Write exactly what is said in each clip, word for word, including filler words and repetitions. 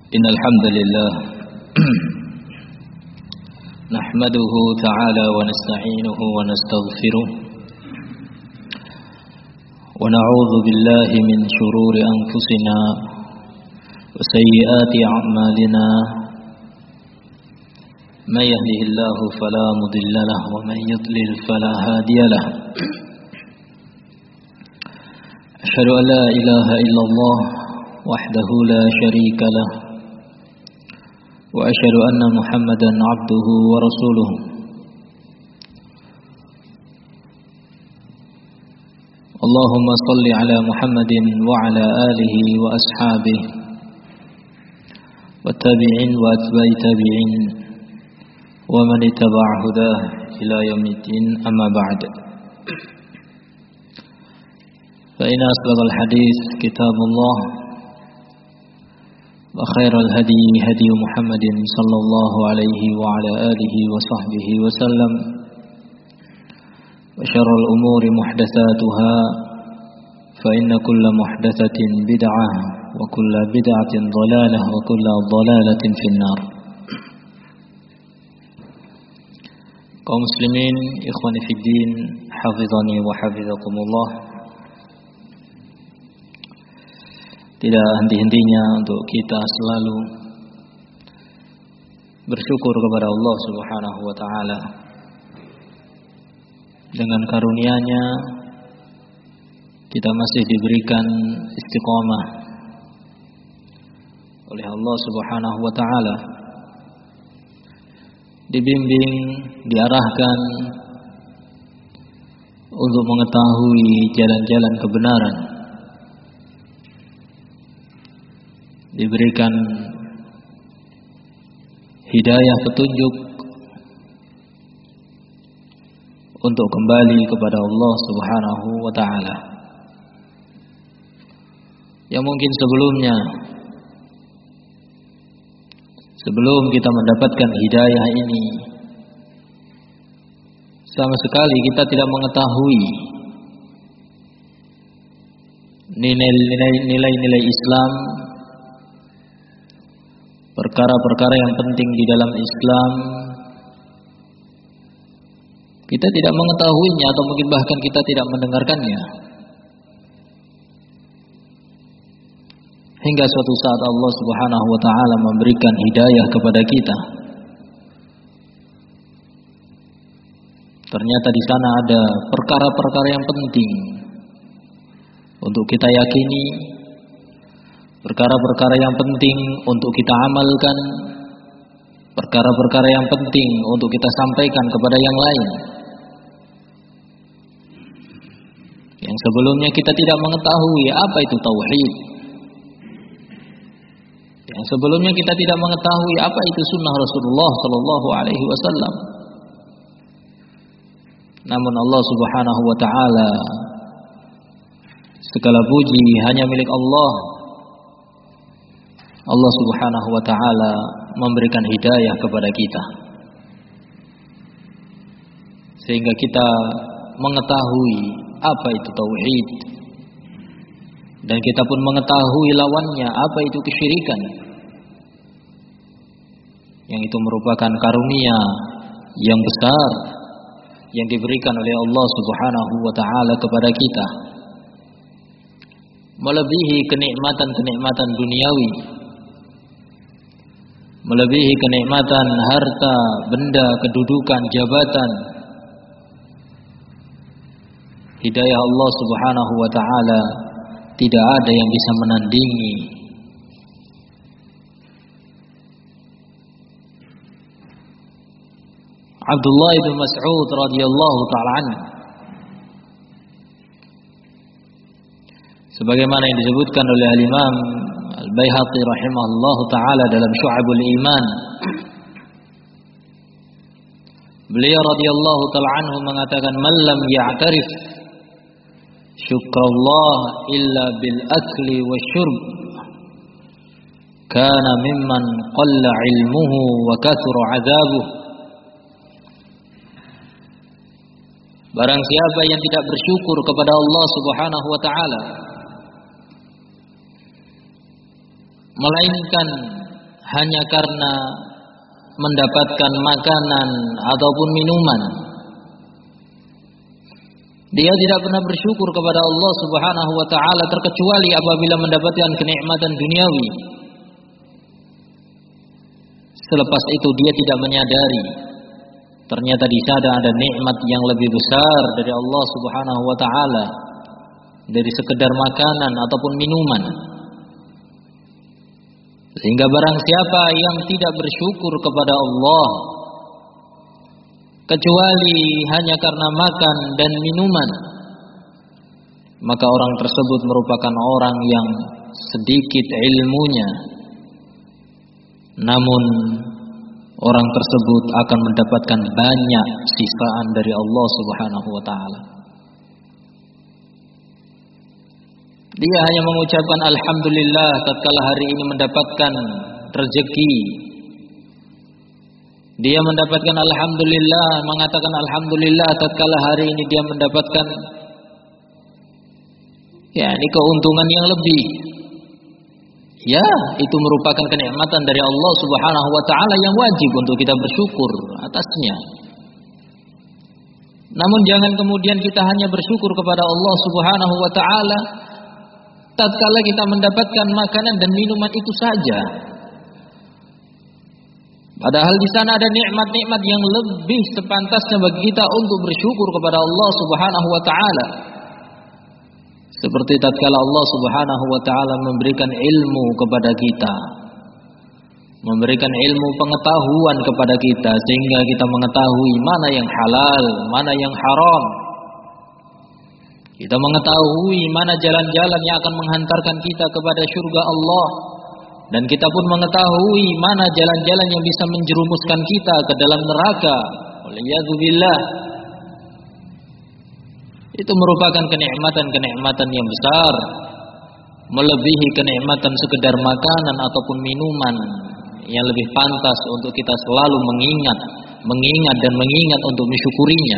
إن الحمد لله نحمده تعالى ونستعينه ونستغفره ونعوذ بالله من شرور أنفسنا وسيئات أعمالنا من يهده الله فلا مضل له ومن يضلل فلا هادي له أشهد أن لا إله إلا الله وحده لا شريك له وأشهد أن محمدا عبده ورسوله اللهم صل على محمد وعلى آله وأصحابه والتابعين وأتباع التابعين ومن اتبع هداه إلى يوم الدين أما بعد فإن أصدق الحديث كتاب الله وخير الهدي هدي محمد صلى الله عليه وعلى آله وصحبه وسلم وشر الأمور محدثاتها فإن كل محدثة بدعة وكل بدعة ضلالة وكل ضلالة في النار. kaum muslimin, ikhwani fiddin, hafizani wa hafizakumullah. Tidak henti-hentinya untuk kita selalu bersyukur kepada Allah Subhanahu wa taala. Dengan karunia-Nya kita masih diberikan istiqamah oleh Allah Subhanahu wa taala. Dibimbing, diarahkan untuk mengetahui jalan-jalan kebenaran. Diberikan hidayah petunjuk untuk kembali kepada Allah Subhanahu wa taala. Yang mungkin sebelumnya, sebelum kita mendapatkan hidayah ini, sama sekali kita tidak mengetahui nilai-nilai Islam, perkara-perkara yang penting di dalam Islam. Kita tidak mengetahuinya atau mungkin bahkan kita tidak mendengarkannya. Hingga suatu saat Allah Subhanahu wa taala memberikan hidayah kepada kita. Ternyata di sana ada perkara-perkara yang penting untuk kita yakini, perkara-perkara yang penting untuk kita amalkan, perkara-perkara yang penting untuk kita sampaikan kepada yang lain. Yang sebelumnya kita tidak mengetahui apa itu tauhid. Yang sebelumnya kita tidak mengetahui apa itu sunnah Rasulullah sallallahu alaihi wasallam. Namun Allah Subhanahu wa taala, segala puji hanya milik Allah. Allah Subhanahu wa taala memberikan hidayah kepada kita, sehingga kita mengetahui apa itu tauhid, dan kita pun mengetahui lawannya apa itu kesyirikan, yang itu merupakan karunia yang besar yang diberikan oleh Allah Subhanahu wa taala kepada kita, melebihi kenikmatan-kenikmatan duniawi, melebihi kenikmatan harta, benda, kedudukan, jabatan. Hidayah Allah Subhanahu wa taala tidak ada yang bisa menandingi. Abdullah bin Mas'ud radhiyallahu taala anhu, sebagaimana yang disebutkan oleh Al-Imam Al-Baihaqi rahimahullahu taala dalam Syu'abul Iman, beliau radhiyallahu taala anhu mengatakan, "Man lam ya'tarif syukrallah illa bil akli wasyurb kana mimman qalla ilmuhu wa kathura 'adzabuh." Barang siapa yang tidak bersyukur kepada Allah Subhanahu wa taala, melainkan hanya karena mendapatkan makanan ataupun minuman. Dia tidak pernah bersyukur kepada Allah Subhanahu wa taala terkecuali apabila mendapatkan kenikmatan duniawi. Selepas itu dia tidak menyadari ternyata di sana ada nikmat yang lebih besar dari Allah Subhanahu wa taala dari sekedar makanan ataupun minuman. Sehingga barang siapa yang tidak bersyukur kepada Allah kecuali hanya karena makan dan minuman, maka orang tersebut merupakan orang yang sedikit ilmunya, namun orang tersebut akan mendapatkan banyak sisaan dari Allah Subhanahu wa taala. Dia hanya mengucapkan alhamdulillah tatkala hari ini mendapatkan rezeki. Dia mendapatkan alhamdulillah, mengatakan alhamdulillah tatkala hari ini dia mendapatkan ya ini keuntungan yang lebih. Ya, itu merupakan kenikmatan dari Allah Subhanahu wa taala yang wajib untuk kita bersyukur atasnya. Namun jangan kemudian kita hanya bersyukur kepada Allah Subhanahu wa taala tatkala kita mendapatkan makanan dan minuman itu saja. Padahal di sana ada nikmat-nikmat yang lebih sepantasnya bagi kita untuk bersyukur kepada Allah Subhanahu wa taala. Seperti tatkala Allah Subhanahu wa taala memberikan ilmu kepada kita, memberikan ilmu pengetahuan kepada kita sehingga kita mengetahui mana yang halal, mana yang haram. Kita mengetahui mana jalan-jalan yang akan menghantarkan kita kepada surga Allah, dan kita pun mengetahui mana jalan-jalan yang bisa menjerumuskan kita ke dalam neraka. Waliyadzubillah. Itu merupakan kenikmatan-kenikmatan yang besar, melebihi kenikmatan sekedar makanan ataupun minuman yang lebih pantas untuk kita selalu mengingat, mengingat dan mengingat untuk mensyukurinya.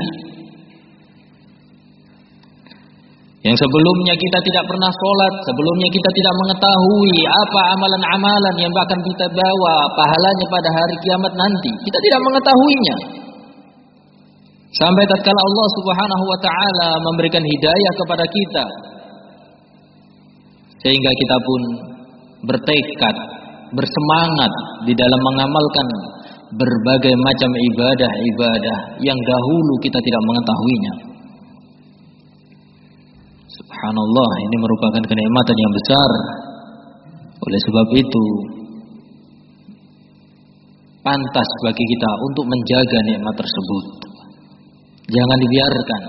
Yang sebelumnya kita tidak pernah sholat, sebelumnya kita tidak mengetahui apa amalan-amalan yang akan kita bawa pahalanya pada hari kiamat nanti. Kita tidak mengetahuinya. Sampai tatkala Allah Subhanahu wa taala memberikan hidayah kepada kita, sehingga kita pun bertekad, bersemangat di dalam mengamalkan berbagai macam ibadah-ibadah yang dahulu kita tidak mengetahuinya. Subhanallah, ini merupakan kenikmatan yang besar. Oleh sebab itu, pantas bagi kita untuk menjaga nikmat tersebut. Jangan dibiarkan.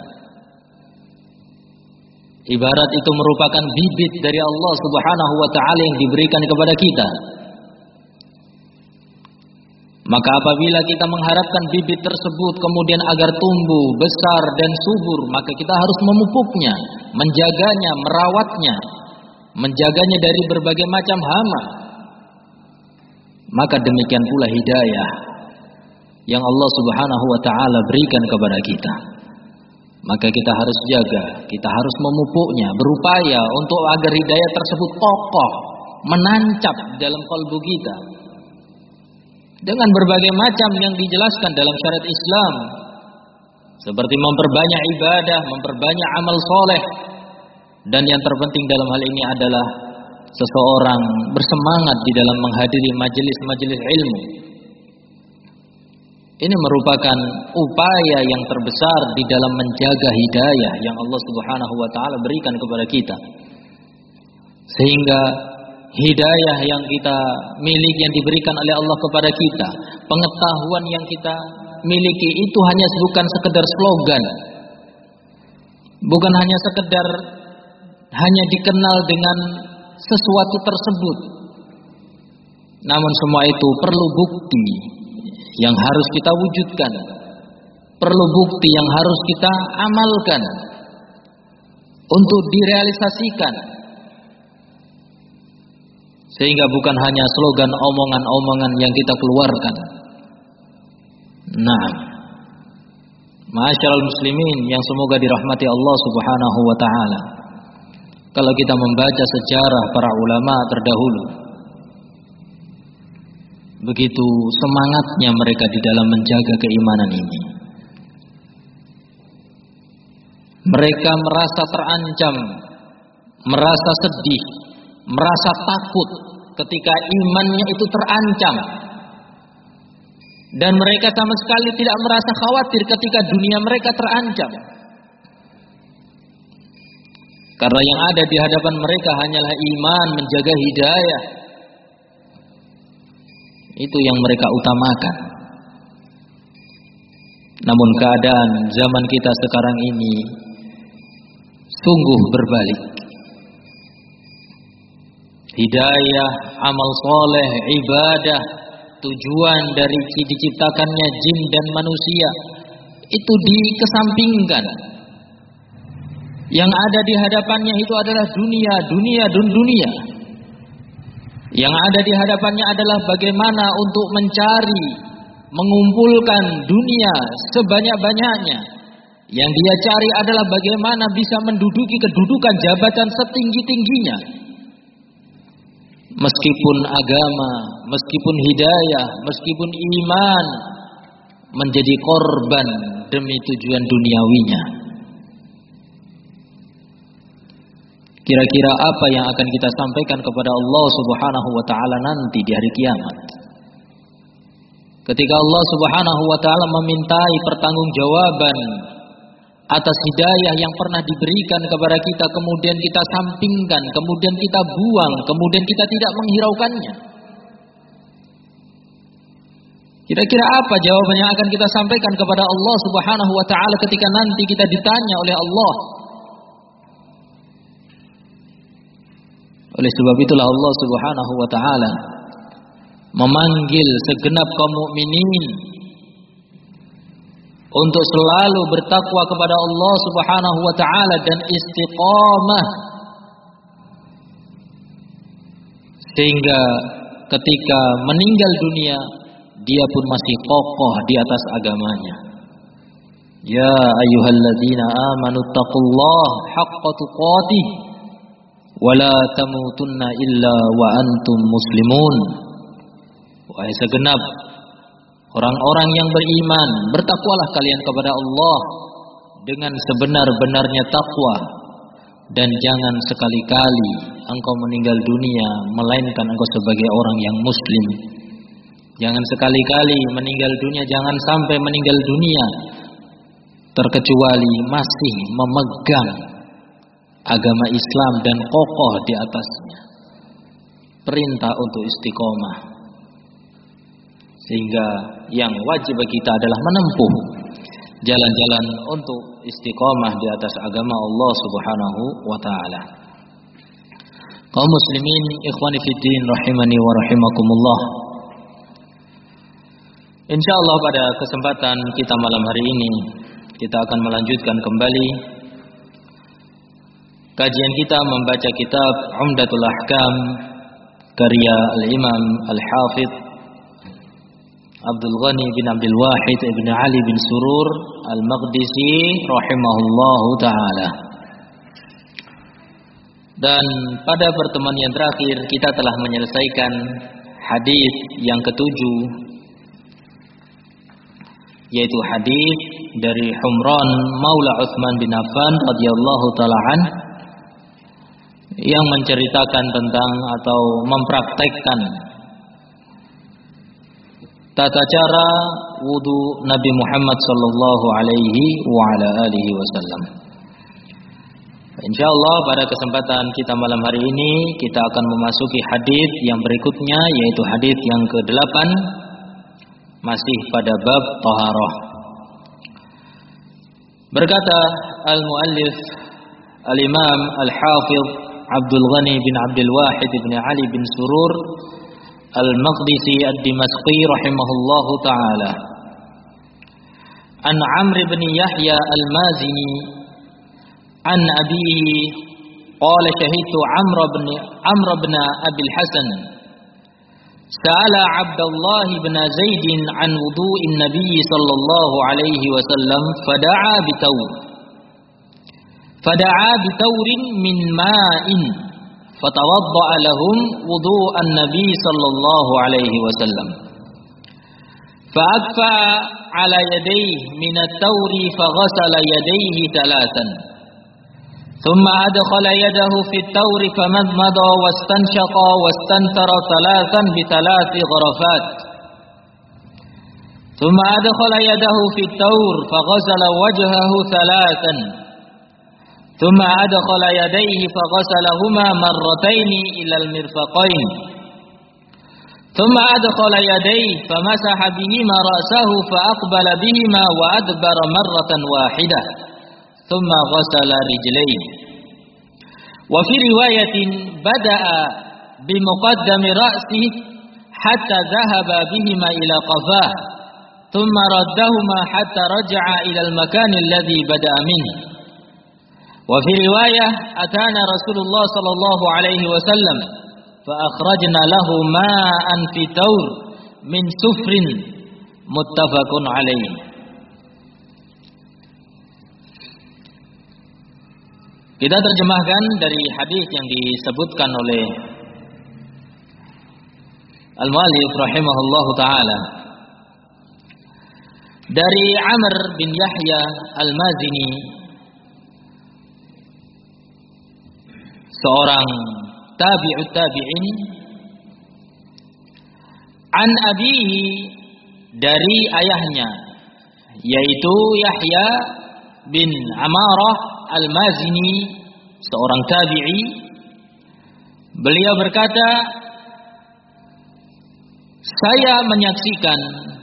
Ibarat itu merupakan bibit dari Allah Subhanahu wa taala yang diberikan kepada kita. Maka apabila kita mengharapkan bibit tersebut kemudian agar tumbuh besar dan subur, maka kita harus memupuknya, menjaganya, merawatnya, menjaganya dari berbagai macam hama. Maka demikian pula hidayah yang Allah Subhanahu wa taala berikan kepada kita. Maka kita harus jaga, kita harus memupuknya, berupaya untuk agar hidayah tersebut kokoh, menancap dalam kalbu kita. Dengan berbagai macam yang dijelaskan dalam syariat Islam, seperti memperbanyak ibadah, memperbanyak amal soleh, dan yang terpenting dalam hal ini adalah seseorang bersemangat di dalam menghadiri majelis-majelis ilmu. Ini merupakan upaya yang terbesar di dalam menjaga hidayah yang Allah Subhanahu wa taala berikan kepada kita. Sehingga hidayah yang kita miliki, yang diberikan oleh Allah kepada kita, pengetahuan yang kita miliki itu hanya bukan sekedar slogan, bukan hanya sekedar hanya dikenal dengan sesuatu tersebut, namun semua itu perlu bukti yang harus kita wujudkan, perlu bukti yang harus kita amalkan untuk direalisasikan. Sehingga bukan hanya slogan, omongan-omongan yang kita keluarkan. Nah, ma'asyiral muslimin yang semoga dirahmati Allah Subhanahu wa taala. Kalau kita membaca sejarah para ulama terdahulu, Begitu semangatnya mereka di dalam menjaga keimanan ini. Mereka merasa terancam, merasa sedih, merasa takut ketika imannya itu terancam. Dan mereka sama sekali tidak merasa khawatir ketika dunia mereka terancam. Karena yang ada di hadapan mereka hanyalah iman, menjaga hidayah. Itu yang mereka utamakan. Namun keadaan zaman kita sekarang ini sungguh berbalik. Hidayah, amal soleh, ibadah, tujuan dari diciptakannya jin dan manusia itu dikesampingkan. Yang ada di hadapannya itu adalah dunia, dunia, dan dunia. Yang ada di hadapannya adalah bagaimana untuk mencari, mengumpulkan dunia sebanyak-banyaknya. Yang dia cari adalah bagaimana bisa menduduki kedudukan jabatan setinggi-tingginya. Meskipun agama, meskipun hidayah, meskipun iman menjadi korban demi tujuan duniawinya. Kira-kira apa yang akan kita sampaikan kepada Allah Subhanahu wa taala nanti di hari kiamat? Ketika Allah Subhanahu wa taala memintai pertanggungjawaban atas hidayah yang pernah diberikan kepada kita, kemudian kita sampingkan, kemudian kita buang, kemudian kita tidak menghiraukannya. Kira-kira apa jawaban yang akan kita sampaikan kepada Allah Subhanahu wa taala ketika nanti kita ditanya oleh Allah? Oleh sebab itulah Allah Subhanahu wa taala memanggil segenap kaum mukminin untuk selalu bertakwa kepada Allah Subhanahu wa taala dan istiqamah, sehingga ketika meninggal dunia dia pun masih kokoh di atas agamanya. Ya ayyuhalladzina amanu taqullaha haqqa tuqatih wa la tamutunna illa wa antum muslimun. Wahai segenap orang-orang yang beriman, bertakwalah kalian kepada Allah dengan sebenar-benarnya takwa, dan jangan sekali-kali engkau meninggal dunia melainkan engkau sebagai orang yang muslim. Jangan sekali-kali meninggal dunia, jangan sampai meninggal dunia terkecuali masih memegang agama Islam dan kokoh di atasnya. Perintah untuk istiqomah. Sehingga yang wajib bagi kita adalah menempuh jalan-jalan untuk istiqomah di atas agama Allah Subhanahu wa taala. Kaum muslimin, ikhwani fiddin rahimani wa rahimakumullah. Insyaallah pada kesempatan kita malam hari ini kita akan melanjutkan kembali kajian kita membaca kitab Umdatul Ahkam karya Al-Imam Al-Hafidh Abdul Ghani bin Abdul Wahid bin Ali bin Surur Al-Maqdisi rahimahullahu ta'ala. Dan pada pertemuan yang terakhir kita telah menyelesaikan hadis yang ketujuh, yaitu hadis dari Humran Maula Utsman bin Affan radhiyallahu ta'ala an, yang menceritakan tentang atau mempraktekkan tata cara wudu Nabi Muhammad sallallahu alaihi wa ala alihi wasallam. Insyaallah pada kesempatan kita malam hari ini kita akan memasuki hadis yang berikutnya, yaitu hadis yang kedelapan, masih pada bab taharah. Berkata al-muallif al-Imam Al-Hafidh Abdul Ghani bin Abdul Wahid bin Ali bin Surur Al-Maqdisi Ad-Dimashqi rahimahullahu ta'ala, an Amr bin Yahya Al-Mazini an abihi qala shahidtu Amr bin Amr bin Abi Al-Hasan sa'ala Abdullah bin Zaid an wudu'in Nabi sallallahu alaihi wasallam fada'a bitawr fada'a bitawrin min ma'in fatawadda'a lahum wudu'an Nabi sallallahu alaihi wasallam. Fa'akfa 'ala yadayhi min at-tawri faghasala yadayhi thalathan. Thumma adkhala yadahu fi at-tawri famadmada wastanshaqa wastantara thalathan bi thalathi gharafat. Thumma adkhala yadahu fi at-tawr faghasala wajhahu thalathan. Thumma adkhala yadayhi faghasalahuma marratayn ila al-mirfaqayn. Thumma adkhala yadayhi famasaha bihima ra'sahu faaqbala bihima wa adbara marratan wahidah. Thumma ghasala rijlayhi. Wa fi riwayatin bada'a bimuqaddami ra'sihi hatta dhahaba bihima ila qafah. Thumma raddahuma hatta raja'a ila al-makan alladhi bada'a minhu. Wa fi riwayah atana Rasulullah sallallahu alaihi wasallam fa akhrajna lahu ma'an fi tawr min sufrin muttafaqun alaihi. Kita terjemahkan dari hadis yang disebutkan oleh Al-Mu'allif rahimahullahu taala dari Amr bin Yahya Al-Mazini, seorang tabi'ut tabi'in, an abihi, dari ayahnya, yaitu Yahya bin Amarah Al-Mazini, seorang tabi'i. Beliau berkata, saya menyaksikan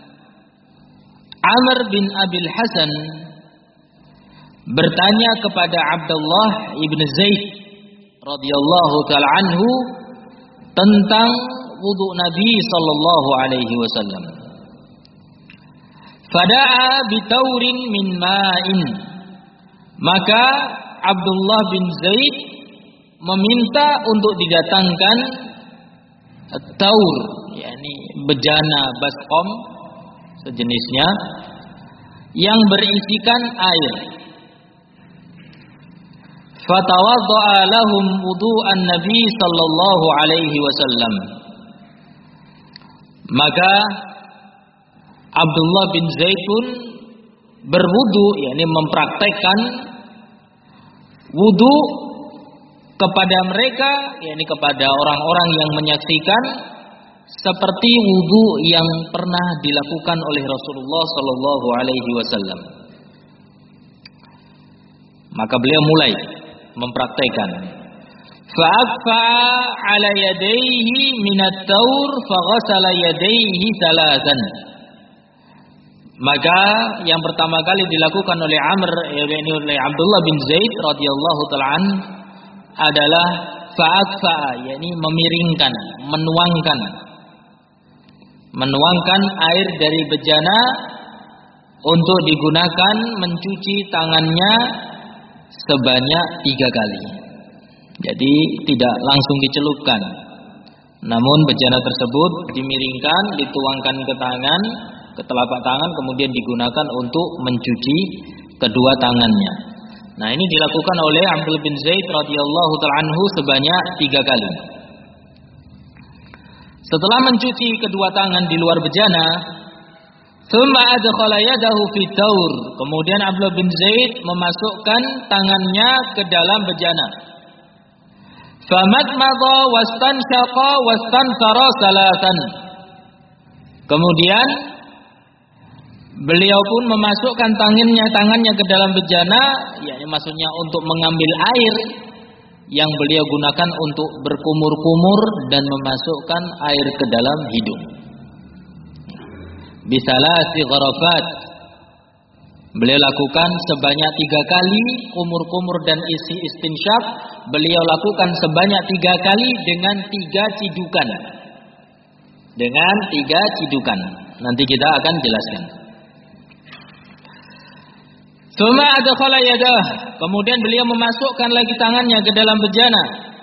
Amr bin Abil Hasan bertanya kepada Abdullah ibn Zaid radhiyallahu ta'ala anhu tentang wudu Nabi sallallahu alaihi wasallam. Fada'a bitaurin min ma'in. Maka Abdullah bin Zaid meminta untuk didatangkan taur, yakni bejana baskom sejenisnya yang berisikan air. Fatawadda'a lahum wudu'an Nabi sallallahu alaihi wasallam. Maka Abdullah bin Zaid pun berwudu, yakni mempraktekkan wudu kepada mereka, yakni kepada orang-orang yang menyaksikan, seperti wudu yang pernah dilakukan oleh Rasulullah sallallahu alaihi wasallam. Maka beliau mulai mempraktekkan. Fa'afa 'ala yadayhi min at-taur faghasala yadayhi thalathan. Maka yang pertama kali dilakukan oleh Amr, yakni oleh Abdullah bin Zaid radhiyallahu ta'ala an, adalah fa'afa, yakni memiringkan, menuangkan menuangkan air dari bejana untuk digunakan mencuci tangannya sebanyak tiga kali. Jadi tidak langsung dicelupkan, namun bejana tersebut dimiringkan, dituangkan ke tangan, ke telapak tangan, kemudian digunakan untuk mencuci kedua tangannya. Nah, ini dilakukan oleh Abdullah bin Zaid radhiyallahu ta'ala anhu sebanyak tiga kali. Setelah mencuci kedua tangan di luar bejana, thumma adkhala yadahu fi taur. Kemudian Abdullah bin Zaid memasukkan tangannya ke dalam bejana. Famadmada wastanshaqa wastantara salatan. Kemudian beliau pun memasukkan tangannya tangannya ke dalam bejana, yakni maksudnya untuk mengambil air yang beliau gunakan untuk berkumur-kumur dan memasukkan air ke dalam hidung. Bisalasi gharafat. Beliau lakukan sebanyak tiga kali kumur-kumur dan isi istinsyak. Beliau lakukan sebanyak tiga kali dengan tiga cidukan. Dengan tiga cidukan. Nanti kita akan jelaskan. Tsumma adkhala yadah. Kemudian beliau memasukkan lagi tangannya ke dalam bejana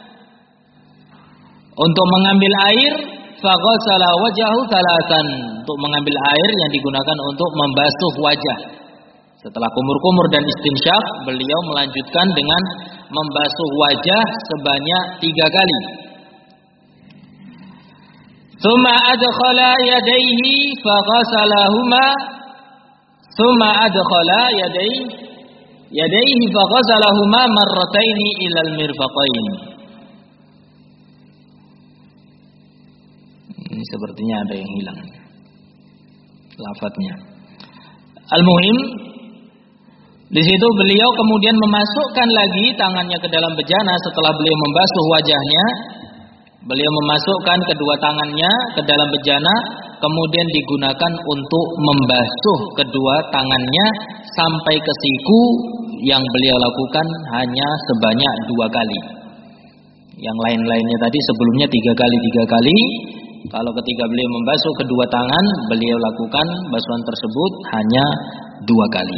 untuk mengambil air. Faghasala wajhahu thalathan. Untuk mengambil air yang digunakan untuk membasuh wajah. Setelah kumur-kumur dan istinsyak, beliau melanjutkan dengan membasuh wajah sebanyak tiga kali. Tsumma adkhala yadayhi faghasalahuma tsumma adkhala yadayhi yadayhi faghasalahuma marrataini ilal mirfaqain. Ini sepertinya ada yang hilang lafadznya. Al-muhim, di situ beliau kemudian memasukkan lagi tangannya ke dalam bejana setelah beliau membasuh wajahnya. Beliau memasukkan kedua tangannya ke dalam bejana, kemudian digunakan untuk membasuh kedua tangannya sampai ke siku, yang beliau lakukan hanya sebanyak dua kali. Yang lain-lainnya tadi sebelumnya tiga kali tiga kali. Kalau ketika beliau membasuh kedua tangan, beliau lakukan basuhan tersebut hanya dua kali.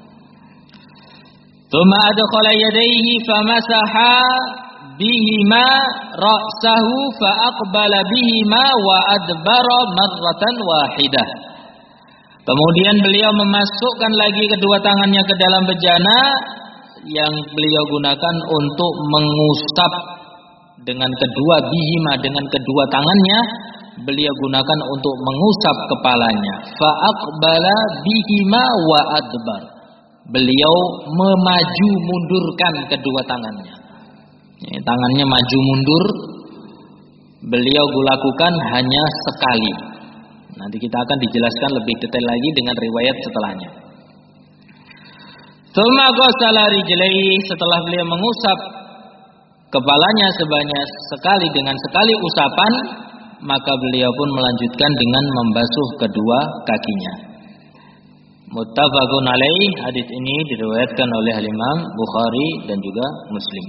Tsumma adkhala yadayhi famasaha bihima ra'sahu fa aqbala bihima wa adbara marratan wahidah. Kemudian beliau memasukkan lagi kedua tangannya ke dalam bejana yang beliau gunakan untuk mengusap dengan kedua bihima, dengan kedua tangannya beliau gunakan untuk mengusap kepalanya. Fa aqbala bihima wa adbar. Beliau memaju mundurkan kedua tangannya. Ya, tangannya maju mundur beliau lakukan hanya sekali. Nanti kita akan dijelaskan lebih detail lagi dengan riwayat setelahnya. Tsumma ghassala rijlaihi, setelah beliau mengusap kepalanya sebanyak sekali dengan sekali usapan, maka beliau pun melanjutkan dengan membasuh kedua kakinya. Muttafaqun alaih, hadis ini diriwayatkan oleh Imam Bukhari dan juga Muslim.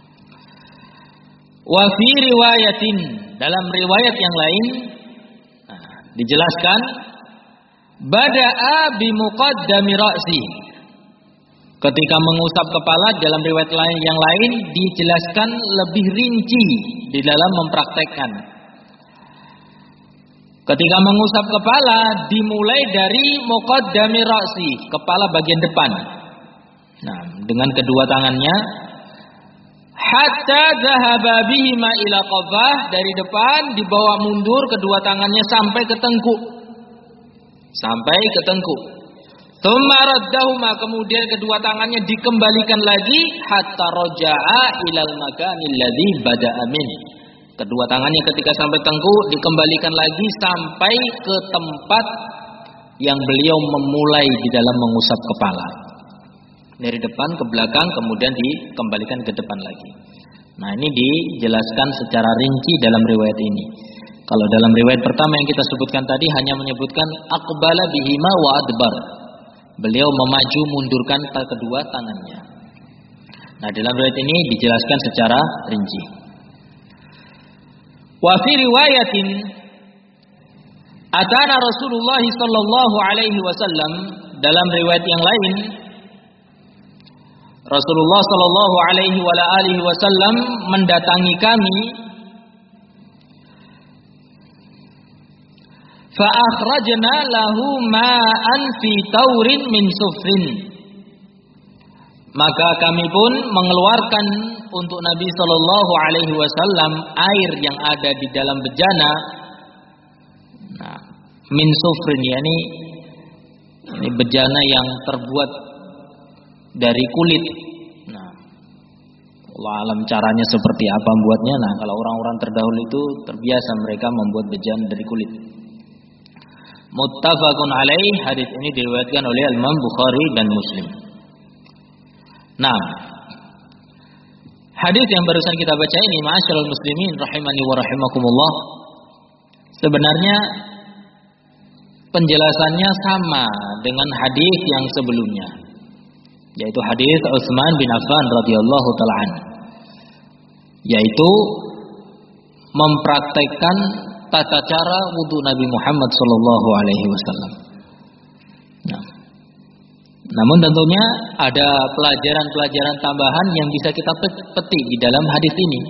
Wa fi riwayatin, dalam riwayat yang lain nah, dijelaskan bada'a bi muqaddami ra'si. Ketika mengusap kepala, dalam riwayat lain yang lain dijelaskan lebih rinci di dalam mempraktekkan. Ketika mengusap kepala dimulai dari muqaddami ra'si, kepala bagian depan. Nah, dengan kedua tangannya hatta dhahaba bihima ila qafah, dari depan dibawa mundur kedua tangannya sampai ke tengkuk. Sampai ke tengkuk. Tsumma raddahuma, kemudian kedua tangannya dikembalikan lagi hatta raja'a ilal makanil ladzi bada'a min. Kedua tangannya ketika sampai tengkuk dikembalikan lagi sampai ke tempat yang beliau memulai di dalam mengusap kepala. Dari depan ke belakang kemudian dikembalikan ke depan lagi. Nah, ini dijelaskan secara rinci dalam riwayat ini. Kalau dalam riwayat pertama yang kita sebutkan tadi hanya menyebutkan aqbala bihima wa adbar. Beliau memaju mundurkan kedua tangannya. Nah, dalam riwayat ini dijelaskan secara rinci. Wa fi riwayatin atana Rasulullah sallallahu alaihi wasallam, dalam riwayat yang lain Rasulullah sallallahu alaihi wa alihi wasallam mendatangi kami, fa akhrajna lahu ma'an fi taurin min sufrin. Maka kami pun mengeluarkan untuk Nabi sallallahu alaihi wasallam air yang ada di dalam bejana. Nah, min sufrin, yakni ini bejana yang terbuat dari kulit. Nah, Allah alam caranya seperti apa membuatnya. Nah, kalau orang-orang terdahulu itu terbiasa mereka membuat bejana dari kulit. Muttafaqun alaih, hadis ini diriwayatkan oleh Imam Bukhari dan Muslim. Nah, hadis yang barusan kita baca ini, ma'asyiral muslimin rahimani wa rahimakumullah, sebenarnya penjelasannya sama dengan hadis yang sebelumnya, yaitu hadis Utsman bin Affan radhiyallahu taala an, yaitu mempraktekkan tata cara wudu Nabi Muhammad sallallahu alaihi wasallam. Nah, namun tentunya ada pelajaran-pelajaran tambahan yang bisa kita petik di dalam hadis ini.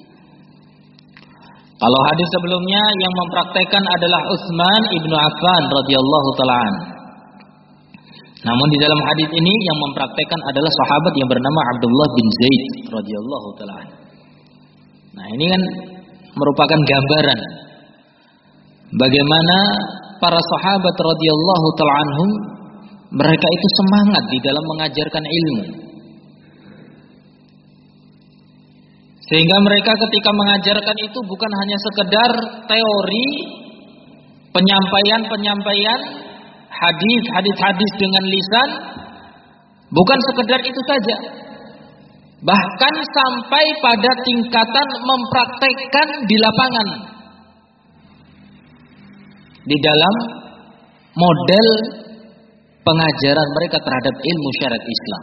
Kalau hadis sebelumnya yang mempraktekkan adalah Utsman ibnu Affan radhiyallahu taala an. Namun di dalam hadis ini yang mempraktekkan adalah sahabat yang bernama Abdullah bin Zaid radhiyallahu taala. Nah, ini kan merupakan gambaran bagaimana para sahabat radhiyallahu taala anhum mereka itu semangat di dalam mengajarkan ilmu. Sehingga mereka ketika mengajarkan itu bukan hanya sekedar teori penyampaian-penyampaian hadis, hadis-hadis dengan lisan, bukan sekedar itu saja. Bahkan sampai pada tingkatan mempraktekkan di lapangan. Di dalam model pengajaran mereka terhadap ilmu syariat Islam.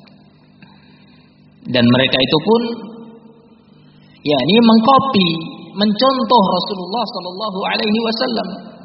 Dan mereka itu pun ya ini mengkopi, mencontoh Rasulullah sallallahu alaihi wasallam.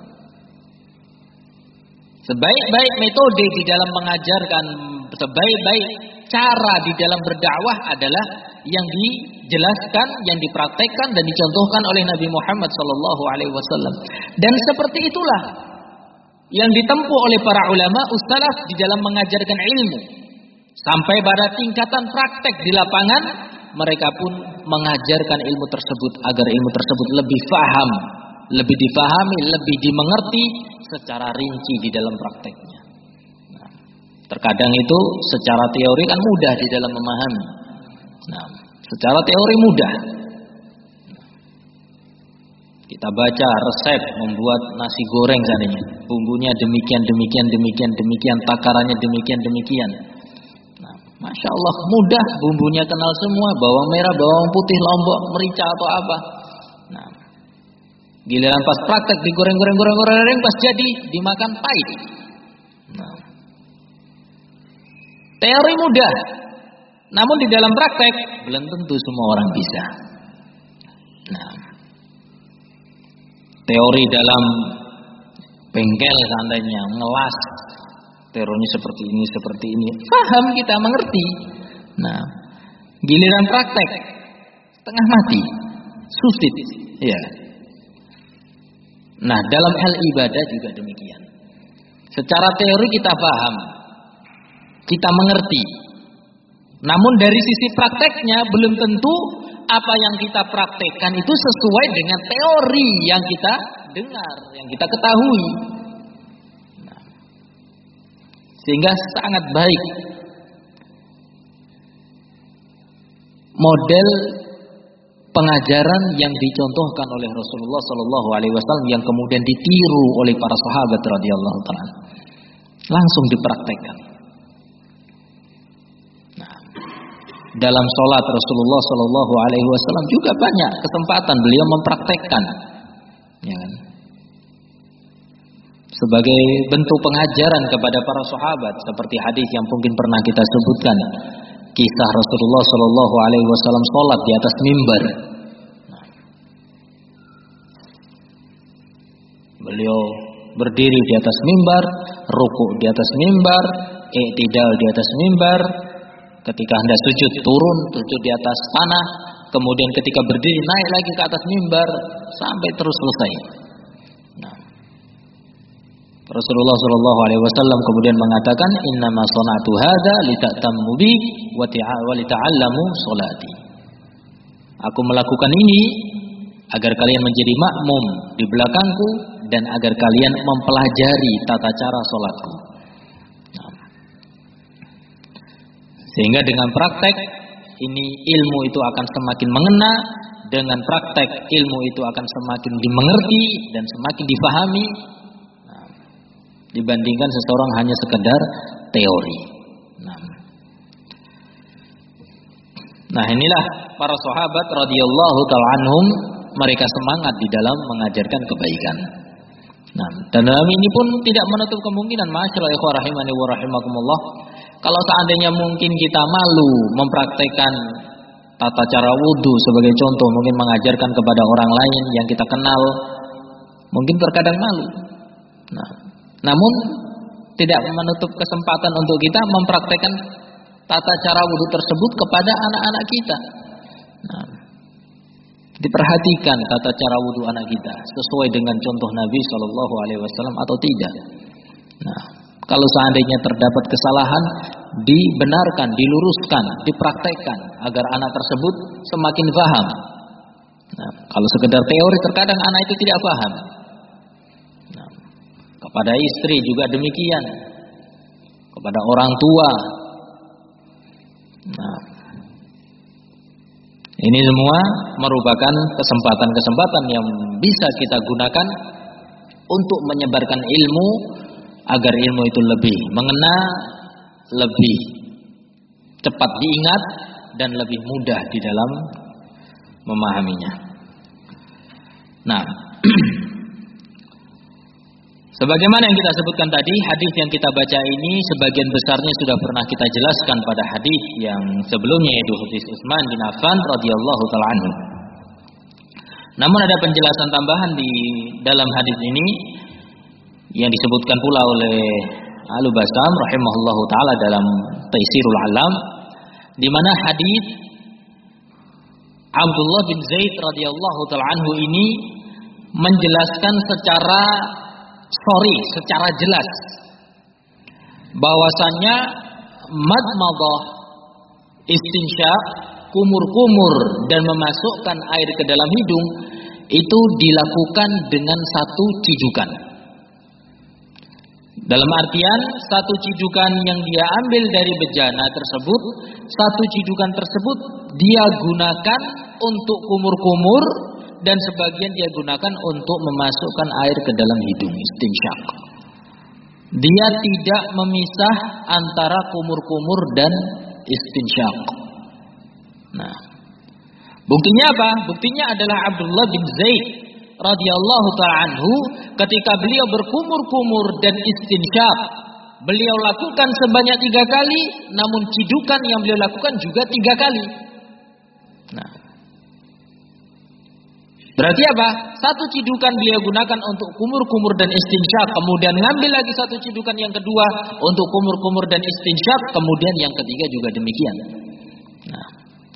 Sebaik-baik metode di dalam mengajarkan, sebaik-baik cara di dalam berdakwah adalah yang dijelaskan, yang dipraktekkan dan dicontohkan oleh Nabi Muhammad sallallahu alaihi wasallam. Dan seperti itulah yang ditempuh oleh para ulama ussalaf di dalam mengajarkan ilmu. Sampai pada tingkatan praktek di lapangan, mereka pun mengajarkan ilmu tersebut agar ilmu tersebut lebih faham, lebih difahami, lebih dimengerti secara rinci di dalam prakteknya. Nah, terkadang itu secara teori kan mudah di dalam memahami. Nah, secara teori mudah. Kita baca resep membuat nasi goreng seandainya, bumbunya demikian demikian demikian demikian, takarannya demikian demikian. Nah, masya Allah mudah, bumbunya kenal semua, bawang merah, bawang putih, lombok, merica atau apa. Nah, giliran pas praktek digoreng-goreng-goreng-goreng pas jadi dimakan pahit. Nah, teori mudah, namun di dalam praktek belum tentu semua orang bisa. Nah, teori dalam bengkel seandainya ngelas, teorinya seperti ini seperti ini, paham kita, mengerti. Nah, giliran praktek setengah mati, susit, ya. Nah, dalam hal ibadah juga demikian. Secara teori kita paham, kita mengerti. Namun dari sisi prakteknya belum tentu apa yang kita praktekkan itu sesuai dengan teori yang kita dengar, yang kita ketahui. Nah, sehingga sangat baik model pengajaran yang dicontohkan oleh Rasulullah Shallallahu Alaihi Wasallam yang kemudian ditiru oleh para sahabat radhiyallahu taala, langsung dipraktekkan. Nah, dalam sholat Rasulullah Shallallahu Alaihi Wasallam juga banyak kesempatan beliau mempraktekkan, ya kan? Sebagai bentuk pengajaran kepada para sahabat, seperti hadis yang mungkin pernah kita sebutkan. Kisah Rasulullah Shallallahu Alaihi Wasallam sholat di atas mimbar. Beliau berdiri di atas mimbar, rukuk di atas mimbar, i'tidal di atas mimbar. Ketika hendak sujud turun, sujud di atas tanah. Kemudian ketika berdiri naik lagi ke atas mimbar sampai terus selesai. Nah, Rasulullah Shallallahu Alaihi Wasallam kemudian mengatakan, Innama sonatu hada lita'tammu bi wa lita'allamu solati. Aku melakukan ini agar kalian menjadi makmum di belakangku dan agar kalian mempelajari tata cara solatku. Nah, sehingga dengan praktek ini ilmu itu akan semakin mengena, dengan praktek ilmu itu akan semakin dimengerti dan semakin difahami. Dibandingkan seseorang hanya sekedar teori. Nah, nah inilah para sahabat radhiyallahu ta'ala anhum, mereka semangat di dalam mengajarkan kebaikan. Nah, dan dalam ini pun tidak menutup kemungkinan, ma'asyiral ikhwah rahimani wa rahimakumullah, kalau seandainya mungkin kita malu mempraktekkan tata cara wudu sebagai contoh, mungkin mengajarkan kepada orang lain yang kita kenal, mungkin terkadang malu. Nah, namun tidak menutup kesempatan untuk kita mempraktekkan tata cara wudhu tersebut kepada anak-anak kita. Nah, diperhatikan tata cara wudhu anak kita sesuai dengan contoh Nabi Shallallahu Alaihi Wasallam atau tidak. Nah, Kalau seandainya terdapat kesalahan, dibenarkan, diluruskan, dipraktekkan agar anak tersebut semakin paham. Nah, kalau sekedar teori terkadang anak itu tidak paham. Nah, kepada istri juga demikian, kepada orang tua. Nah, ini semua merupakan kesempatan-kesempatan yang bisa kita gunakan untuk menyebarkan ilmu agar ilmu itu lebih mengena, lebih cepat diingat dan lebih mudah di dalam memahaminya. Nah, sebagaimana yang kita sebutkan tadi, hadis yang kita baca ini sebagian besarnya sudah pernah kita jelaskan pada hadis yang sebelumnya, yaitu hadis Utsman bin Affan radhiyallahu taala anhu. Namun ada penjelasan tambahan di dalam hadis ini yang disebutkan pula oleh Al-Basam rahimahullahu taala dalam Taisirul Alam, di mana hadis Abdullah bin Zaid radhiyallahu taala anhu ini menjelaskan secara sorry, secara jelas bahwasanya madmadah, istinsyaq, kumur-kumur dan memasukkan air ke dalam hidung itu dilakukan dengan satu cidukan. Dalam artian satu cidukan yang dia ambil dari bejana tersebut, satu cidukan tersebut dia gunakan untuk kumur-kumur dan sebagian dia gunakan untuk memasukkan air ke dalam hidung, istinsyaq. Dia tidak memisah antara kumur-kumur dan istinsyaq. Nah, buktinya apa? Buktinya adalah Abdullah bin Zaid radhiyallahu ta'ala anhu ketika beliau berkumur-kumur dan istinsyaq, beliau lakukan sebanyak tiga kali, namun cidukan yang beliau lakukan juga tiga kali. Nah, berarti apa? Satu cidukan beliau gunakan untuk kumur-kumur dan istinsyaq, kemudian ngambil lagi satu cidukan yang kedua untuk kumur-kumur dan istinsyaq, kemudian yang ketiga juga demikian. Nah,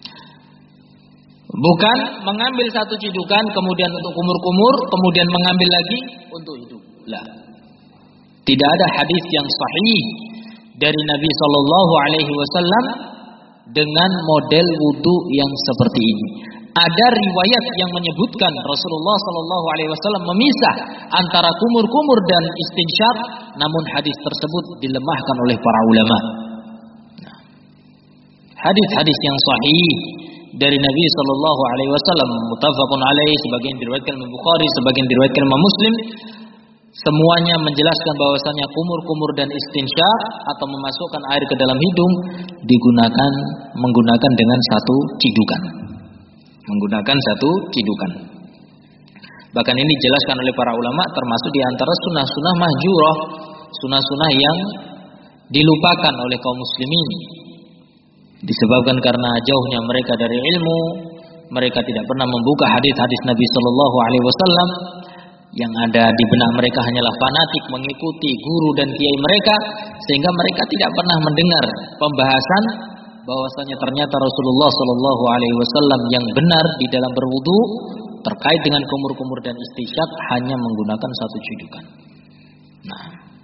bukan mengambil satu cidukan kemudian untuk kumur-kumur, kemudian mengambil lagi untuk hidung. Lah. Tidak ada hadis yang sahih dari Nabi sallallahu alaihi wasallam dengan model wudu yang seperti ini. Ada riwayat yang menyebutkan Rasulullah sallallahu alaihi wasallam memisah antara kumur-kumur dan istinsyaq, namun hadis tersebut dilemahkan oleh para ulama. Nah, hadis-hadis yang sahih dari Nabi sallallahu alaihi wasallam muttafaqun alaih, sebagian diriwayatkan Imam Bukhari, sebagian diriwayatkan Imam Muslim, semuanya menjelaskan bahwasanya kumur-kumur dan istinsyaq atau memasukkan air ke dalam hidung digunakan menggunakan dengan satu cidukan. Menggunakan satu cidukan. Bahkan ini dijelaskan oleh para ulama termasuk di antara sunnah-sunnah mahjurah, sunnah-sunnah yang dilupakan oleh kaum muslimin. Disebabkan karena jauhnya mereka dari ilmu, mereka tidak pernah membuka hadis-hadis Nabi sallallahu alaihi wasallam. Yang ada di benak mereka hanyalah fanatik mengikuti guru dan kiai mereka, sehingga mereka tidak pernah mendengar pembahasan bahwasanya ternyata Rasulullah sallallahu alaihi wasallam yang benar di dalam berwudu terkait dengan kumur-kumur dan istinsyaq hanya menggunakan satu cidukan. Nah,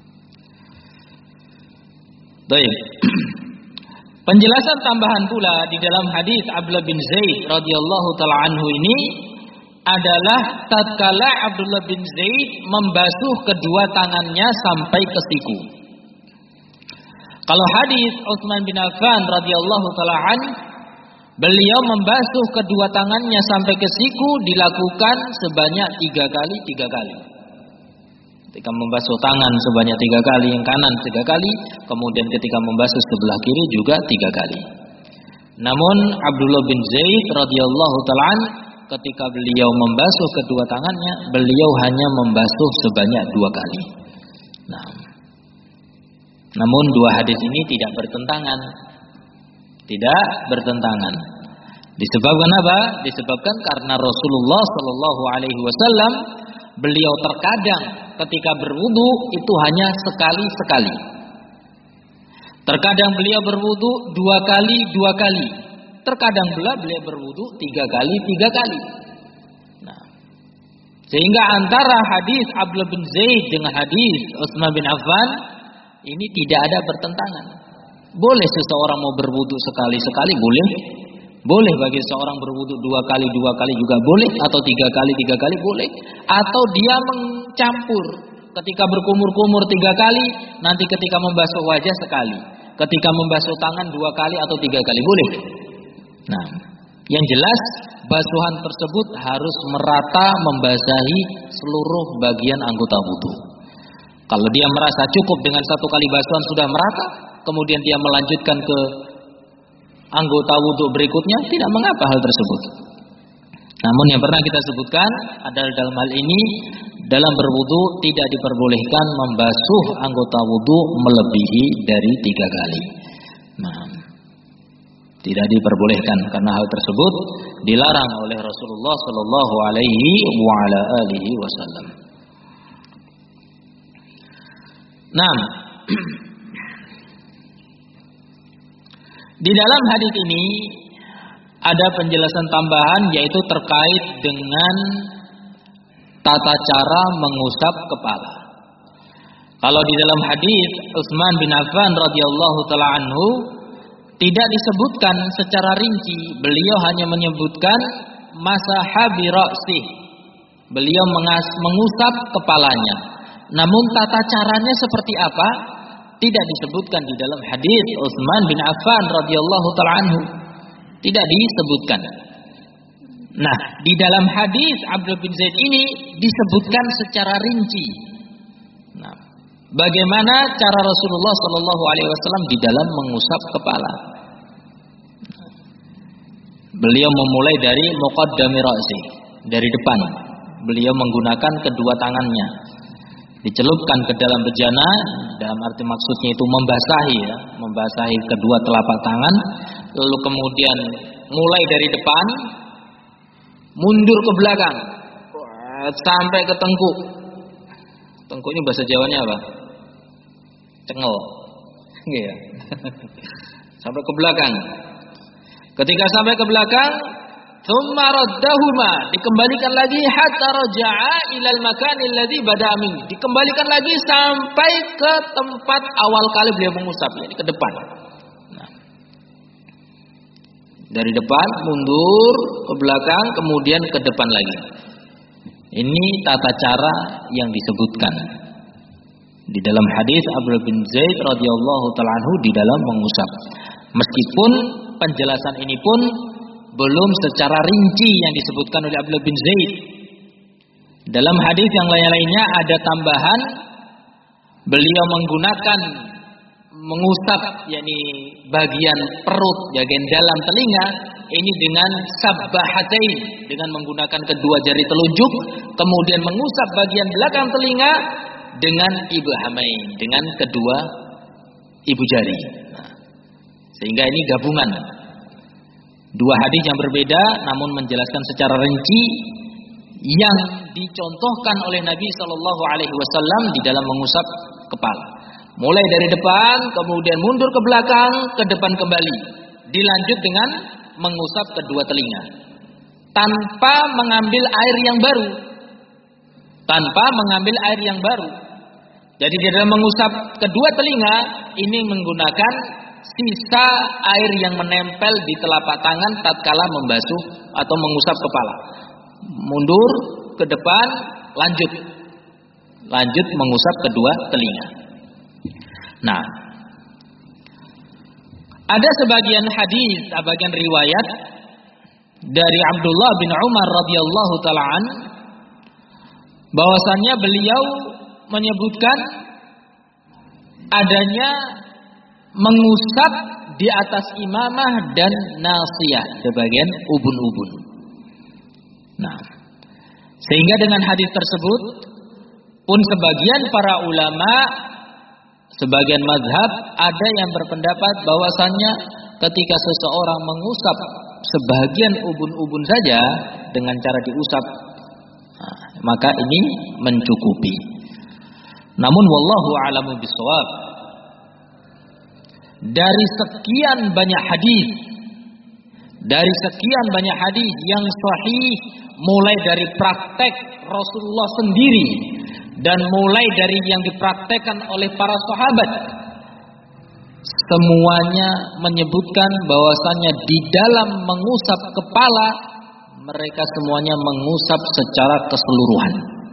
baik. Penjelasan tambahan pula di dalam hadis Abdullah bin Zaid radhiyallahu taala anhu ini adalah tatkala Abdullah bin Zaid membasuh kedua tangannya sampai ke siku. Kalau hadis Utsman bin Affan radhiyallahu taala an, beliau membasuh kedua tangannya sampai ke siku dilakukan sebanyak tiga kali tiga kali. Ketika membasuh tangan sebanyak tiga kali, yang kanan tiga kali, kemudian ketika membasuh sebelah kiri juga tiga kali. Namun Abdullah bin Zaid radhiyallahu taala an, ketika beliau membasuh kedua tangannya, beliau hanya membasuh sebanyak dua kali. Nah, namun dua hadis ini tidak bertentangan, tidak bertentangan. Disebabkan apa? Disebabkan karena Rasulullah Shallallahu Alaihi Wasallam beliau terkadang ketika berwudu itu hanya sekali sekali. Terkadang beliau berwudu dua kali dua kali. Terkadang pula beliau berwudu tiga kali tiga kali. Nah, sehingga antara hadis Abdullah bin Zaid dengan hadis Utsman bin Affan Ini tidak ada bertentangan. Boleh seseorang mau berwudu sekali-sekali, boleh. Boleh bagi seorang berwudu dua kali, dua kali juga boleh. Atau tiga kali, tiga kali boleh. Atau dia mencampur. Ketika berkumur-kumur tiga kali, nanti ketika membasuh wajah sekali. Ketika membasuh tangan dua kali atau tiga kali, boleh. Nah, yang jelas basuhan tersebut harus merata membasahi seluruh bagian anggota wudu. Kalau dia merasa cukup dengan satu kali basuhan sudah merata, kemudian dia melanjutkan ke anggota wudu berikutnya, tidak mengapa hal tersebut. Namun yang pernah kita sebutkan adalah dalam hal ini, dalam berwudu tidak diperbolehkan membasuh anggota wudu melebihi dari tiga kali. Nah, tidak diperbolehkan karena hal tersebut dilarang oleh Rasulullah Shallallahu Alaihi Wasallam. Nah, di dalam hadis ini ada penjelasan tambahan, yaitu terkait dengan tata cara mengusap kepala. Kalau di dalam hadis Utsman bin Affan radhiyallahu taala anhu tidak disebutkan secara rinci, beliau hanya menyebutkan masaha bi ra'sih. Beliau mengas, mengusap kepalanya. Namun tata caranya seperti apa? Tidak disebutkan di dalam hadis Utsman bin Affan radhiyallahu taala anhu. Tidak disebutkan. Nah, di dalam hadis Abdullah bin Zaid ini disebutkan secara rinci. Nah, bagaimana cara Rasulullah Shallallahu Alaihi Wasallam di dalam mengusap kepala? Beliau memulai dari muqaddami ra'si, dari depan. Beliau menggunakan kedua tangannya, dicelupkan ke dalam bejana, dalam arti maksudnya itu membasahi, ya, membasahi kedua telapak tangan, lalu kemudian mulai dari depan, mundur ke belakang, sampai ke tengkuk. Tengkuk ini bahasa Jawanya apa? Cengel, ya. Sampai ke belakang. Ketika sampai ke belakang, tsumma raddahuma, dikembalikan lagi hatta raja'a ilal makanil ladzi bada'a min, dikembalikan lagi sampai ke tempat awal kali beliau mengusap, yakni ke depan. Nah, dari depan mundur ke belakang, kemudian ke depan lagi. Ini tata cara yang disebutkan di dalam hadis Abdullah bin Zaid radhiyallahu taala anhu di dalam mengusap. Meskipun penjelasan ini pun belum secara rinci yang disebutkan oleh Abdullah bin Zaid. Dalam hadis yang lain-lainnya ada tambahan, beliau menggunakan mengusap, yakni bagian perut, bagian dalam telinga ini dengan sabbahatain, dengan menggunakan kedua jari telunjuk, kemudian mengusap bagian belakang telinga dengan ibhamain, dengan kedua ibu jari. Nah, sehingga ini gabungan dua hadis yang berbeda, namun menjelaskan secara rinci yang dicontohkan oleh Nabi Shallallahu Alaihi Wasallam di dalam mengusap kepala. Mulai dari depan, kemudian mundur ke belakang, ke depan kembali. Dilanjut dengan mengusap kedua telinga, tanpa mengambil air yang baru. Tanpa mengambil air yang baru. Jadi di dalam mengusap kedua telinga, ini menggunakan sisa air yang menempel di telapak tangan tatkala membasuh atau mengusap kepala. Mundur ke depan, lanjut. Lanjut mengusap kedua telinga. Nah, ada sebagian hadis, sebagian riwayat dari Abdullah bin Umar radhiyallahu taala an, bahwasannya beliau menyebutkan adanya mengusap di atas imamah dan nasiyah, sebagian ubun-ubun. Nah, sehingga dengan hadis tersebut pun sebagian para ulama, sebagian mazhab ada yang berpendapat bahwasannya ketika seseorang mengusap sebagian ubun-ubun saja dengan cara diusap, nah, maka ini mencukupi. Namun wallahu a'lamu bishawab, dari sekian banyak hadis, dari sekian banyak hadis yang sahih, mulai dari praktek Rasulullah sendiri dan mulai dari yang dipraktekkan oleh para sahabat, semuanya menyebutkan bahwasannya di dalam mengusap kepala mereka semuanya mengusap secara keseluruhan.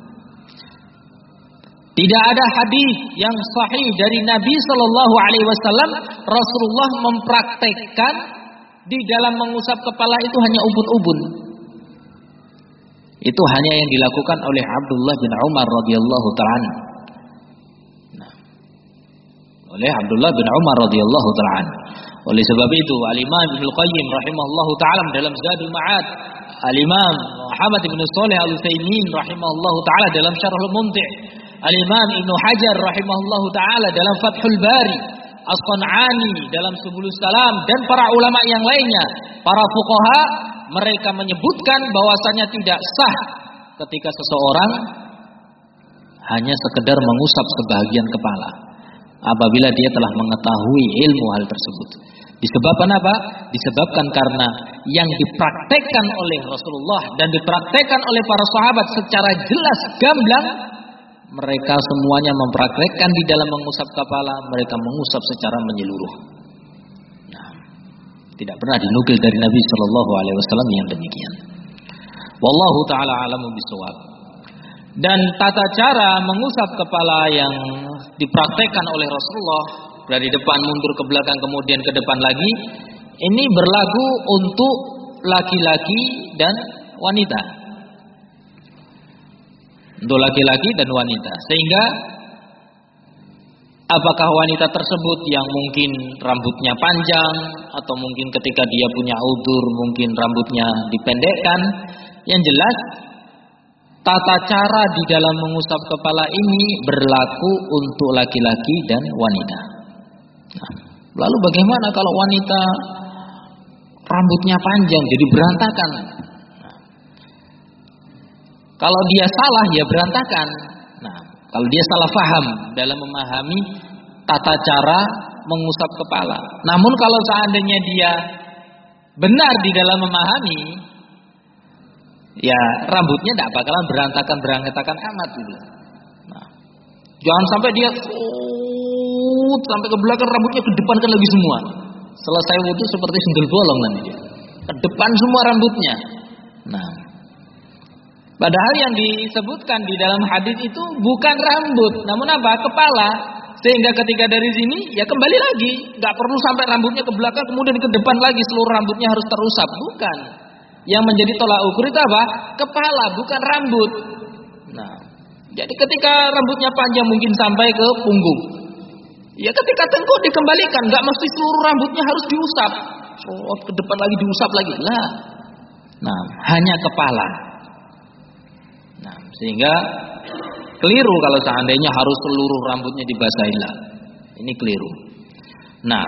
Tidak ada hadis yang sahih dari Nabi Shallallahu Alaihi Wasallam Rasulullah mempraktekkan di dalam mengusap kepala itu hanya ubun-ubun. Itu hanya yang dilakukan oleh Abdullah bin Umar radhiyallahu ta'ala. Nah, oleh Abdullah bin Umar radhiyallahu ta'ala. Oleh sebab itu Al-Imam Ibnu Qayyim rahimahullahu ta'ala dalam Zadul Ma'ad, Al-Imam Muhammad bin Shalih Al-Utsaimin rahimahullahu ta'ala dalam Syarhul Mumti', Al-Imam Ibnu Hajar rahimahullahu ta'ala dalam Fathul Bari, As-San'ani dalam Subulus Salam, dan para ulama yang lainnya, para fuqaha, mereka menyebutkan bahwasanya tidak sah ketika seseorang hanya sekedar mengusap sebahagian kepala apabila dia telah mengetahui ilmu hal tersebut. Disebabkan apa? Disebabkan karena yang dipraktekkan oleh Rasulullah dan dipraktekkan oleh para sahabat secara jelas gamblang, mereka semuanya mempraktekkan di dalam mengusap kepala, mereka mengusap secara menyeluruh. Nah, tidak pernah dinukil dari Nabi Shallallahu Alaihi Wasallam yang demikian. Wallahu taala alamu bisawab. Dan tata cara mengusap kepala yang dipraktekkan oleh Rasulullah dari depan mundur ke belakang kemudian ke depan lagi, ini berlaku untuk laki-laki dan wanita. Untuk laki-laki dan wanita. Sehingga apakah wanita tersebut yang mungkin rambutnya panjang atau mungkin ketika dia punya udzur mungkin rambutnya dipendekkan, yang jelas tata cara di dalam mengusap kepala ini berlaku untuk laki-laki dan wanita. Nah, lalu bagaimana kalau wanita rambutnya panjang jadi berantakan? Nah, kalau dia salah ya berantakan. Nah, kalau dia salah faham dalam memahami tata cara mengusap kepala. Namun kalau seandainya dia benar di dalam memahami, ya rambutnya tidak bakalan berantakan berantakan amat gitu. Nah, jangan sampai dia uh, sampai ke belakang rambutnya ke depan kan lagi semua. Selesai wudu seperti sendal bolong nanti dia. Ke depan semua rambutnya. Nah, padahal yang disebutkan di dalam hadis itu bukan rambut, namun apa? Kepala. Sehingga ketika dari sini ya kembali lagi, nggak perlu sampai rambutnya ke belakang kemudian ke depan lagi seluruh rambutnya harus terusap, bukan. Yang menjadi tolak ukur itu apa? Kepala, bukan rambut. Nah, jadi ketika rambutnya panjang mungkin sampai ke punggung. Ya ketika tengkuk dikembalikan, nggak mesti seluruh rambutnya harus diusap. Oh, ke depan lagi diusap lagi lah. Nah, hanya kepala. Nah, sehingga keliru kalau seandainya harus seluruh rambutnya dibasahi lah. Ini keliru. Nah,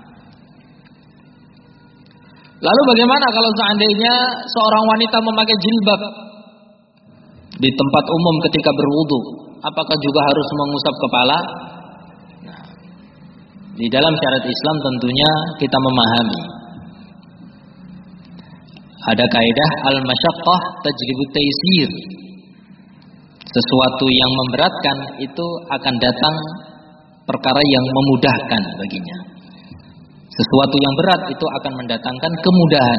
lalu bagaimana kalau seandainya seorang wanita memakai jilbab di tempat umum ketika berwudu? Apakah juga harus mengusap kepala? Nah, di dalam syariat Islam tentunya kita memahami ada kaidah al-masyaqqah tajlibut taysir. Sesuatu yang memberatkan itu akan datang perkara yang memudahkan baginya. Sesuatu yang berat itu akan mendatangkan kemudahan.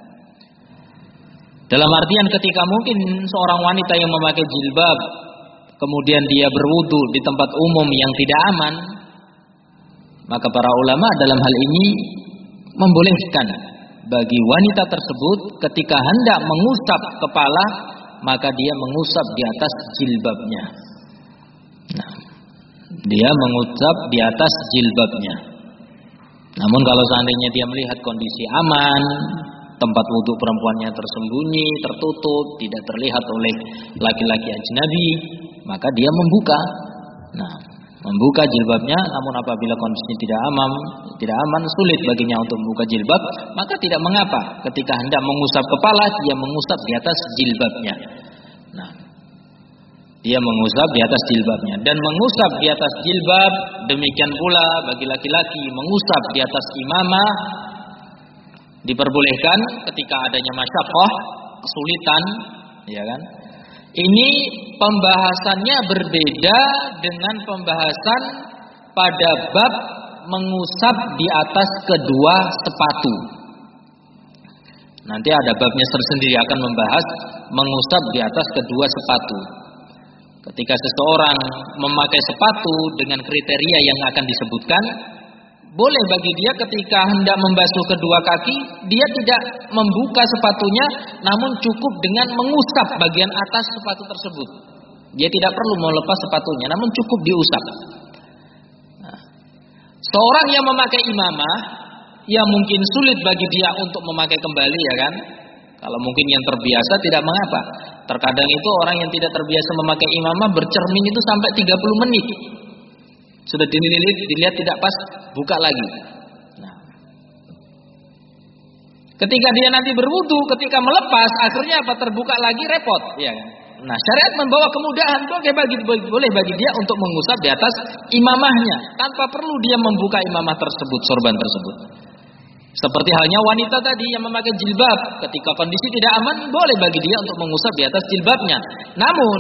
Dalam artian ketika mungkin seorang wanita yang memakai jilbab kemudian dia berwudu di tempat umum yang tidak aman, maka para ulama dalam hal ini membolehkan bagi wanita tersebut ketika hendak mengusap kepala maka dia mengusap di atas jilbabnya. Nah, dia mengusap di atas jilbabnya. Namun kalau seandainya dia melihat kondisi aman, tempat wudhu perempuannya tersembunyi, tertutup, tidak terlihat oleh laki-laki ajnabi, maka dia membuka. Nah, membuka jilbabnya. Namun apabila kondisi tidak aman, tidak aman, sulit baginya untuk membuka jilbab, maka tidak mengapa ketika hendak mengusap kepala, dia mengusap di atas jilbabnya. Nah, dia mengusap di atas jilbabnya. Dan mengusap di atas jilbab, demikian pula bagi laki-laki mengusap di atas imamah, diperbolehkan ketika adanya masyaqqah, kesulitan, ya kan? Ini pembahasannya berbeda dengan pembahasan pada bab mengusap di atas kedua sepatu. Nanti ada babnya tersendiri akan membahas mengusap di atas kedua sepatu. Ketika seseorang memakai sepatu dengan kriteria yang akan disebutkan, boleh bagi dia ketika hendak membasuh kedua kaki, dia tidak membuka sepatunya, namun cukup dengan mengusap bagian atas sepatu tersebut. Dia tidak perlu melepas sepatunya, namun cukup diusap. Nah, seorang yang memakai imamah, yang mungkin sulit bagi dia untuk memakai kembali, ya kan? Kalau mungkin yang terbiasa tidak mengapa. Terkadang itu orang yang tidak terbiasa memakai imamah bercermin itu sampai tiga puluh menit. Sudah dilihat, dilihat tidak pas, buka lagi. Nah, ketika dia nanti berwudu, ketika melepas, akhirnya apa? Terbuka lagi, repot, ya kan? Nah, syariat membawa kemudahan, boleh bagi, boleh bagi dia untuk mengusap di atas imamahnya tanpa perlu dia membuka imamah tersebut, sorban tersebut. Seperti halnya wanita tadi yang memakai jilbab, ketika kondisi tidak aman, boleh bagi dia untuk mengusap di atas jilbabnya. Namun,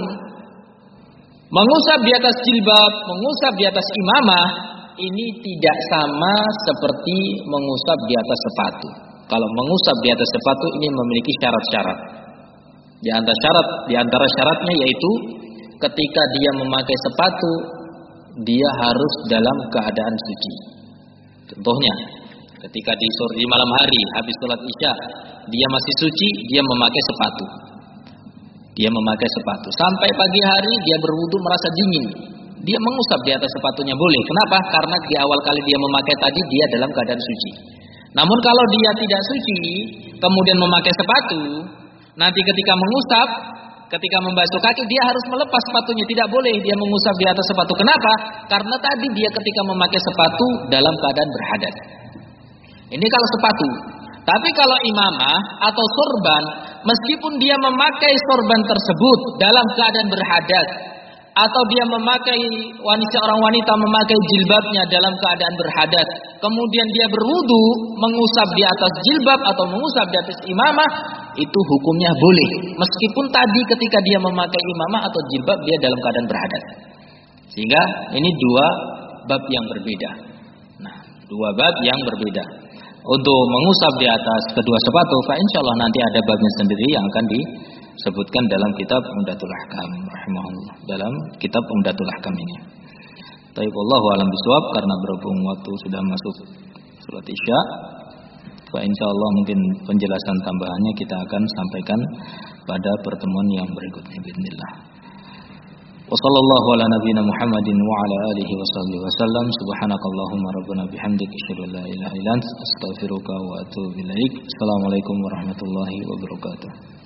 mengusap di atas jilbab, mengusap di atas imamah, ini tidak sama seperti mengusap di atas sepatu. Kalau mengusap di atas sepatu ini memiliki syarat-syarat. Di antara syarat, di antara syaratnya yaitu ketika dia memakai sepatu, dia harus dalam keadaan suci. Contohnya, ketika di sore di malam hari habis sholat isya, dia masih suci, dia memakai sepatu. Dia memakai sepatu sampai pagi hari dia berwudu merasa dingin. Dia mengusap di atas sepatunya boleh. Kenapa? Karena di awal kali dia memakai tadi dia dalam keadaan suci. Namun kalau dia tidak suci, kemudian memakai sepatu, nanti ketika mengusap, ketika membasuh kaki dia harus melepas sepatunya, tidak boleh dia mengusap di atas sepatu. Kenapa? Karena tadi dia ketika memakai sepatu dalam keadaan berhadas. Ini kalau sepatu. Tapi kalau imamah atau sorban, meskipun dia memakai sorban tersebut dalam keadaan berhadas, atau dia memakai wanita orang wanita memakai jilbabnya dalam keadaan berhadas, kemudian dia berwudu mengusap di atas jilbab atau mengusap di atas imamah, itu hukumnya boleh. Meskipun tadi ketika dia memakai imamah atau jilbab dia dalam keadaan berhadas. Sehingga ini dua bab yang berbeda. Nah, dua bab yang berbeda. Untuk mengusap di atas kedua sepatu, fa insyaallah nanti ada babnya sendiri yang akan disebutkan dalam kitab Umdatul Ahkam rahimahullah, dalam kitab Umdatul Ahkam ini. Taib wallahu alam bisawab, karena berhubung waktu sudah masuk salat Isya, fa insyaallah mungkin penjelasan tambahannya kita akan sampaikan pada pertemuan yang berikutnya bismillah. Wa sallallahu ala nabiyyina Muhammadin wa ala alihi wa sahbihi wasallam. Subhanakallahumma rabbana bihamdika asyhadu an la ilaha illa anta astaghfiruka wa atubu ilaik. Assalamualaikum warahmatullahi wabarakatuh.